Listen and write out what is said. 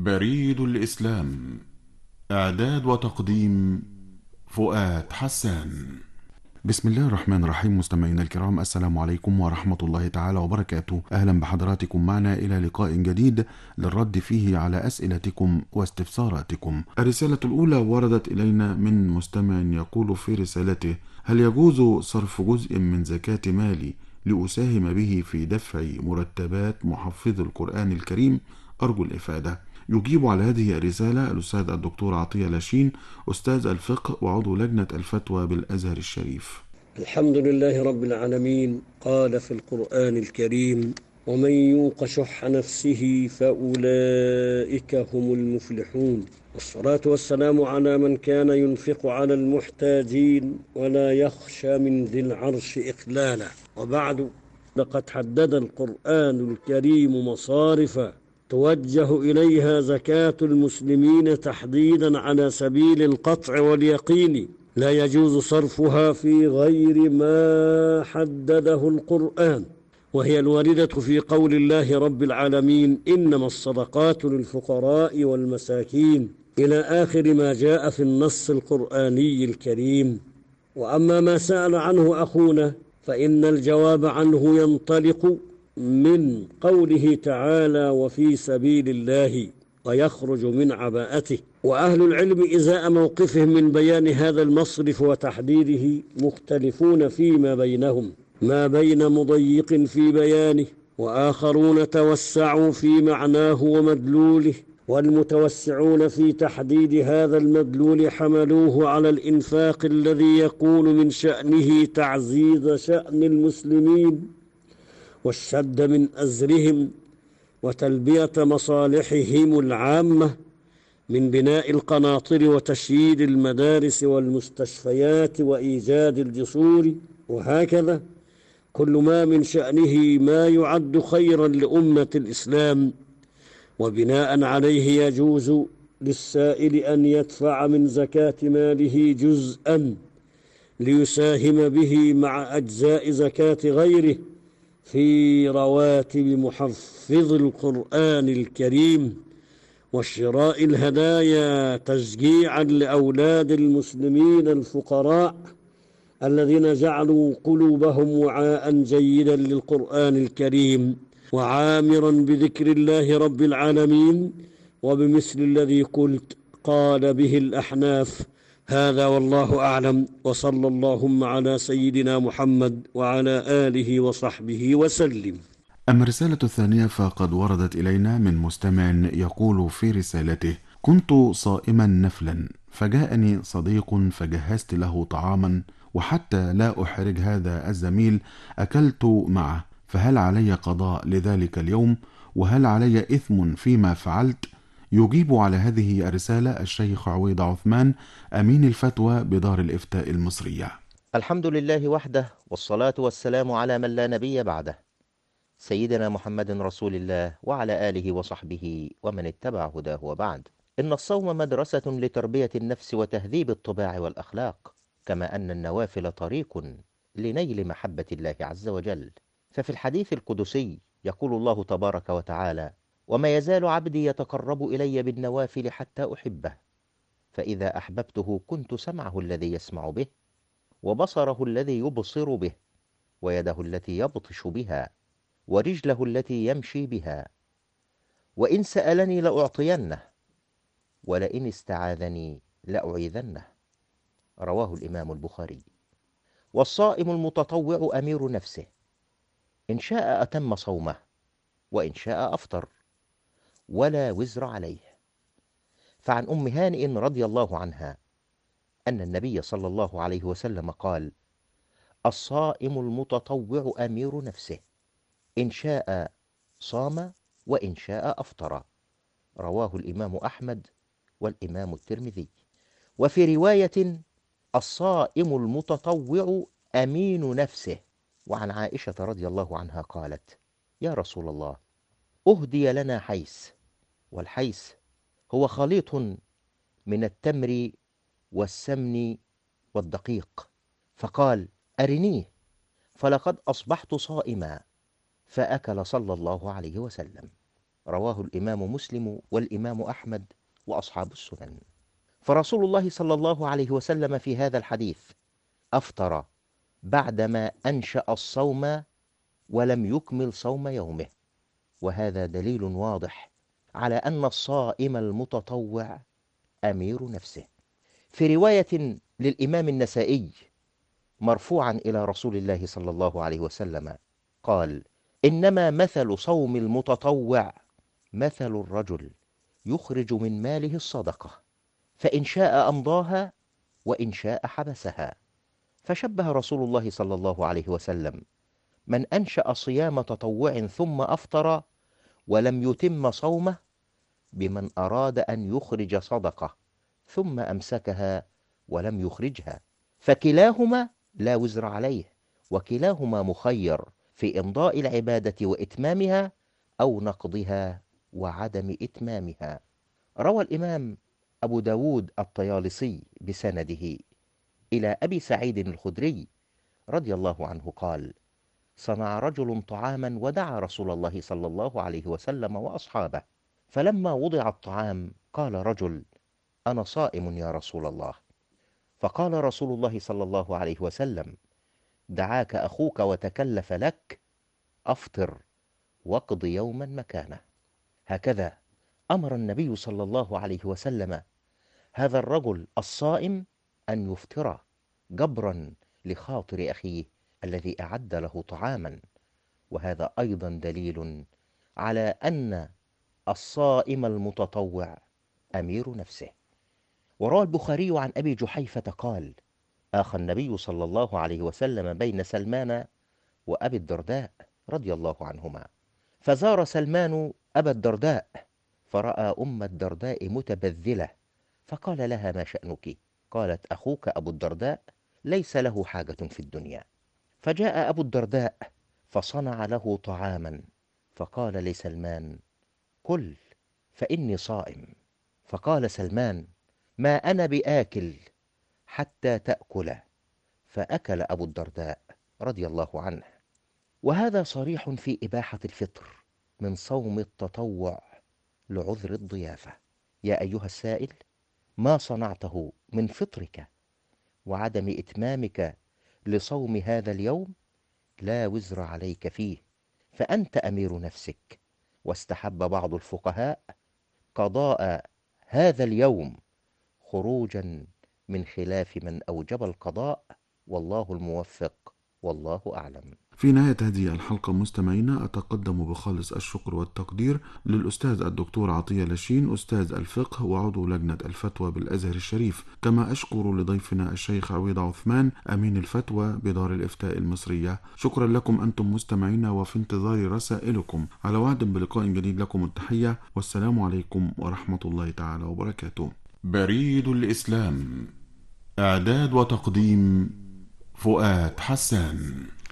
بريد الإسلام. إعداد وتقديم فؤاد حسان. بسم الله الرحمن الرحيم. مستمعينا الكرام، السلام عليكم ورحمة الله تعالى وبركاته. أهلا بحضراتكم معنا إلى لقاء جديد للرد فيه على أسئلتكم واستفساراتكم. الرسالة الأولى وردت إلينا من مستمع يقول في رسالته: هل يجوز صرف جزء من زكاة مالي لأساهم به في دفع مرتبات محفظ القرآن الكريم؟ أرجو الإفادة. يجيب على هذه الرسالة الأستاذ الدكتور عطية لاشين، أستاذ الفقه وعضو لجنة الفتوى بالأزهر الشريف. الحمد لله رب العالمين. قال في القرآن الكريم: ومن يوق شح نفسه فأولئك هم المفلحون. والصلاة والسلام على من كان ينفق على المحتاجين ولا يخشى من ذي العرش إقلالا. وبعد، لقد حدد القرآن الكريم مصارف توجه إليها زكاة المسلمين تحديدا على سبيل القطع واليقين، لا يجوز صرفها في غير ما حدده القرآن، وهي الواردة في قول الله رب العالمين: إنما الصدقات للفقراء والمساكين، إلى آخر ما جاء في النص القرآني الكريم. وأما ما سأل عنه أخونا فإن الجواب عنه ينطلق من قوله تعالى: وفي سبيل الله، ويخرج من عباءته. وأهل العلم إزاء موقفهم من بيان هذا المصرف وتحديده مختلفون فيما بينهم، ما بين مضيق في بيانه، وآخرون توسعوا في معناه ومدلوله، والمتوسعون في تحديد هذا المدلول حملوه على الإنفاق الذي يكون من شأنه تعزيز شأن المسلمين والشد من أزرهم وتلبية مصالحهم العامة من بناء القناطر وتشييد المدارس والمستشفيات وإيجاد الجسور، وهكذا كل ما من شأنه ما يعد خيرا لأمة الإسلام. وبناء عليه يجوز للسائل أن يدفع من زكاة ماله جزءا ليساهم به مع أجزاء زكاة غيره في رواتب محفظ القرآن الكريم وشراء الهدايا تشجيعا لأولاد المسلمين الفقراء الذين جعلوا قلوبهم وعاء جيدا للقرآن الكريم، وعامرا بذكر الله رب العالمين، وبمثل الذي قلت قال به الأحناف. هذا والله أعلم، وصلى اللهم على سيدنا محمد وعلى آله وصحبه وسلم. أما الرسالة الثانية فقد وردت إلينا من مستمع يقول في رسالته: كنت صائما نفلا، فجاءني صديق فجهزت له طعاما، وحتى لا أحرج هذا الزميل أكلت معه، فهل علي قضاء لذلك اليوم؟ وهل علي إثم فيما فعلت؟ يجيب على هذه الرسالة الشيخ عويض عثمان، أمين الفتوى بدار الإفتاء المصرية. الحمد لله وحده، والصلاة والسلام على من لا نبي بعده، سيدنا محمد رسول الله وعلى آله وصحبه ومن اتبع هداه. وبعد، إن الصوم مدرسة لتربية النفس وتهذيب الطباع والأخلاق، كما أن النوافل طريق لنيل محبة الله عز وجل. ففي الحديث القدسي يقول الله تبارك وتعالى: وما يزال عبدي يتقرب إلي بالنوافل حتى أحبه، فإذا أحببته كنت سمعه الذي يسمع به، وبصره الذي يبصر به، ويده التي يبطش بها، ورجله التي يمشي بها، وإن سألني لأعطينه، ولئن استعاذني لأعيذنه. رواه الإمام البخاري. والصائم المتطوع أمير نفسه، إن شاء أتم صومه، وإن شاء أفطر، ولا وزر عليه. فعن أم هانئ رضي الله عنها أن النبي صلى الله عليه وسلم قال: الصائم المتطوع أمير نفسه، إن شاء صام وإن شاء أفطر. رواه الإمام أحمد والإمام الترمذي. وفي رواية: الصائم المتطوع أمين نفسه. وعن عائشة رضي الله عنها قالت: يا رسول الله، أهدي لنا حيس، والحيس هو خليط من التمر والسمن والدقيق، فقال: أرنيه، فلقد أصبحت صائما، فأكل صلى الله عليه وسلم. رواه الإمام مسلم والإمام أحمد وأصحاب السنن. فرسول الله صلى الله عليه وسلم في هذا الحديث أفطر بعدما أنشأ الصوم ولم يكمل صوم يومه، وهذا دليل واضح على أن الصائم المتطوع أمير نفسه. في رواية للإمام النسائي مرفوعا إلى رسول الله صلى الله عليه وسلم قال: إنما مثل صوم المتطوع مثل الرجل يخرج من ماله الصدقة، فإن شاء أمضاها وإن شاء حبسها. فشبه رسول الله صلى الله عليه وسلم من أنشأ صيام تطوع ثم أفطر ولم يتم صومه بمن أراد أن يخرج صدقة ثم أمسكها ولم يخرجها، فكلاهما لا وزر عليه، وكلاهما مخير في إمضاء العبادة وإتمامها أو نقضها وعدم إتمامها. روى الإمام أبو داود الطيالسي بسنده إلى أبي سعيد الخدري رضي الله عنه قال: صنع رجل طعاما ودعا رسول الله صلى الله عليه وسلم وأصحابه، فلما وضع الطعام قال رجل: أنا صائم يا رسول الله. فقال رسول الله صلى الله عليه وسلم: دعاك أخوك وتكلف لك، أفطر واقض يوما مكانه. هكذا أمر النبي صلى الله عليه وسلم هذا الرجل الصائم أن يفطر جبرا لخاطر أخيه الذي أعد له طعاما، وهذا أيضا دليل على أن الصائم المتطوع أمير نفسه. وروى البخاري عن أبي جحيفة قال: آخى النبي صلى الله عليه وسلم بين سلمان وأبي الدرداء رضي الله عنهما، فزار سلمان أبا الدرداء فرأى أم الدرداء متبذلة، فقال لها: ما شأنك؟ قالت: أخوك أبو الدرداء ليس له حاجة في الدنيا. فجاء أبو الدرداء فصنع له طعاما، فقال لسلمان: كل فإني صائم. فقال سلمان: ما أنا بآكل حتى تأكل. فأكل أبو الدرداء رضي الله عنه. وهذا صريح في إباحة الفطر من صوم التطوع لعذر الضيافة. يا أيها السائل، ما صنعته من فطرك وعدم إتمامك لصوم هذا اليوم لا وزر عليك فيه، فأنت أمير نفسك. واستحب بعض الفقهاء قضاء هذا اليوم خروجا من خلاف من أوجب القضاء، والله الموفق، والله أعلم. في نهاية هذه الحلقة مستمعينا أتقدم بخالص الشكر والتقدير للأستاذ الدكتور عطية لاشين أستاذ الفقه وعضو لجنة الفتوى بالأزهر الشريف، كما أشكر لضيفنا الشيخ عويض عثمان أمين الفتوى بدار الإفتاء المصرية. شكرا لكم أنتم مستمعينا، وفي انتظار رسائلكم. على وعد بلقاء جديد، لكم التحية والسلام عليكم ورحمة الله تعالى وبركاته. بريد الإسلام، إعداد وتقديم فؤاد حسان.